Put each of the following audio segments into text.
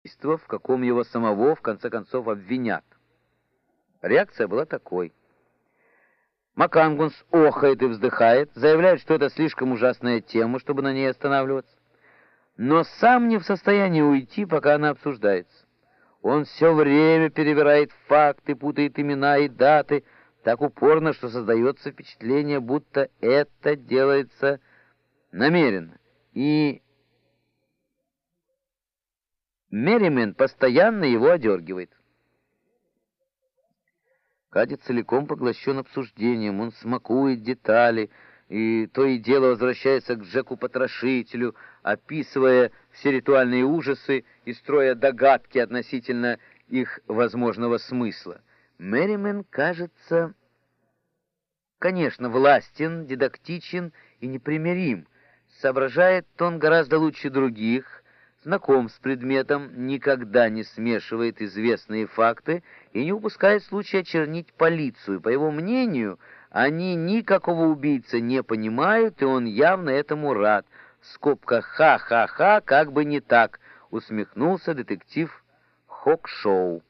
в каком его самого в конце концов обвинят. Реакция была такой. Макангус охает и вздыхает, заявляет, что это слишком ужасная тема, чтобы на ней останавливаться, но сам не в состоянии уйти, пока она обсуждается. Он все время перебирает факты, путает имена и даты так упорно, что создается впечатление, будто это делается намеренно. И Мерримен постоянно его одергивает. Кадди целиком поглощен обсуждением, он смакует детали, и то и дело возвращается к Джеку-потрошителю, описывая все ритуальные ужасы и строя догадки относительно их возможного смысла. Мерримен, кажется, конечно, властен, дидактичен и непримирим. Соображает он гораздо лучше других, знаком с предметом, никогда не смешивает известные факты и не упускает случая очернить полицию. По его мнению, они никакого убийцы не понимают, и он явно этому рад. Скобка «ха-ха-ха», как бы не так, усмехнулся детектив Хокшоу.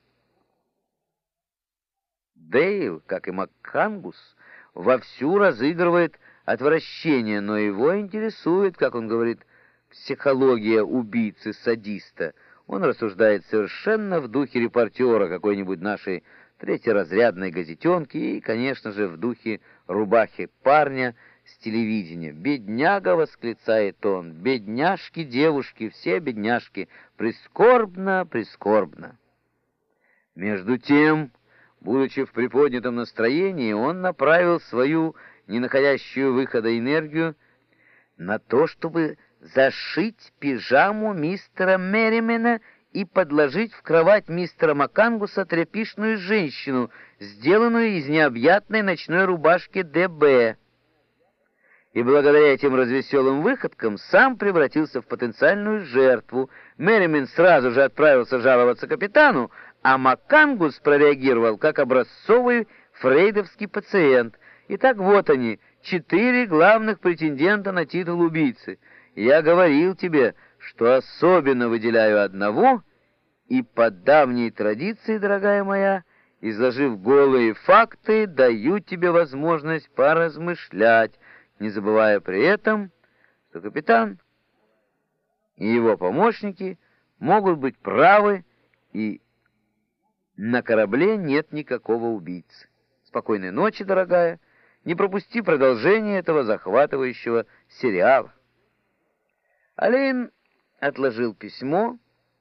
Дейл, как и Маккангус, вовсю разыгрывает отвращение, но его интересует, как он говорит, психология убийцы-садиста. Он рассуждает совершенно в духе репортера какой-нибудь нашей третьеразрядной газетенки и, конечно же, в духе рубахи парня с телевидения. «Бедняга!» — восклицает он. «Бедняжки, девушки, все бедняжки! Прискорбно, прискорбно!» Между тем, будучи в приподнятом настроении, он направил свою не находящую выхода энергию на то, чтобы зашить пижаму мистера Мерримена и подложить в кровать мистера Макангуса тряпичную женщину, сделанную из необъятной ночной рубашки ДБ. И благодаря этим развеселым выходкам сам превратился в потенциальную жертву. Мерримен сразу же отправился жаловаться капитану, а Макангус прореагировал как образцовый фрейдовский пациент. Итак, вот они, 4 главных претендента на титул убийцы. Я говорил тебе, что особенно выделяю одного, и по давней традиции, дорогая моя, изложив голые факты, даю тебе возможность поразмышлять, не забывая при этом, что капитан и его помощники могут быть правы, и на корабле нет никакого убийцы. Спокойной ночи, дорогая, не пропусти продолжение этого захватывающего сериала. Олейн отложил письмо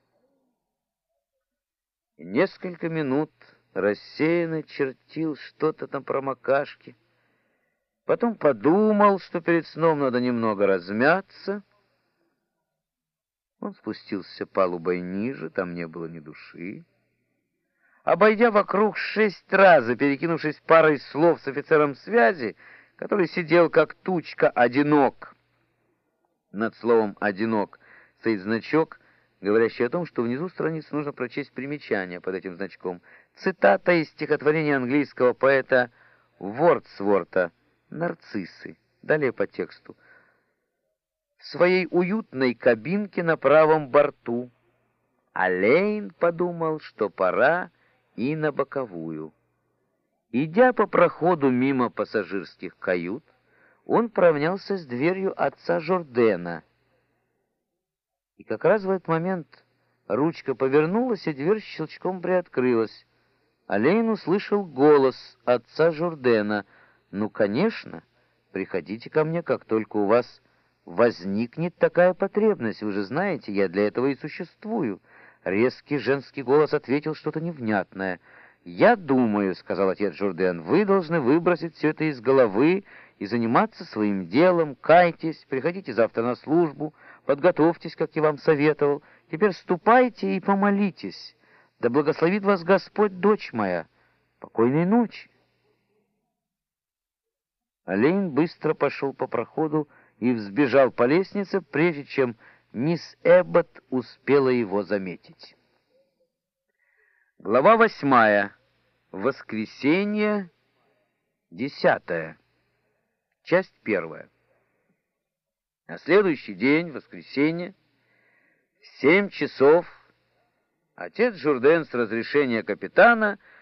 и несколько минут рассеянно чертил что-то на промокашке. Потом подумал, что перед сном надо немного размяться. Он спустился палубой ниже, там не было ни души. Обойдя вокруг 6 раз, перекинувшись парой слов с офицером связи, который сидел как тучка одинок. Над словом «одинок» стоит значок, говорящий о том, что внизу страницы нужно прочесть примечание под этим значком. Цитата из стихотворения английского поэта Вордсворта «Нарциссы». Далее по тексту. В своей уютной кабинке на правом борту Олейн подумал, что пора и на боковую. Идя по проходу мимо пассажирских кают, он поравнялся с дверью отца Жордена. И как раз в этот момент ручка повернулась, и дверь щелчком приоткрылась. Олейн услышал голос отца Жордена. «Ну, конечно, приходите ко мне, как только у вас возникнет такая потребность. Вы же знаете, я для этого и существую». Резкий женский голос ответил что-то невнятное. «Я думаю, — сказал отец Жорден, — вы должны выбросить все это из головы и заниматься своим делом. Кайтесь, приходите завтра на службу, подготовьтесь, как я вам советовал. Теперь ступайте и помолитесь. Да благословит вас Господь, дочь моя. Покойной ночи». Олейн быстро пошел по проходу и взбежал по лестнице, прежде чем мисс Эбботт успела его заметить. Глава 8. Воскресенье, 10. Часть 1. На следующий день, воскресенье, в 7 часов Отец Журден с разрешения капитана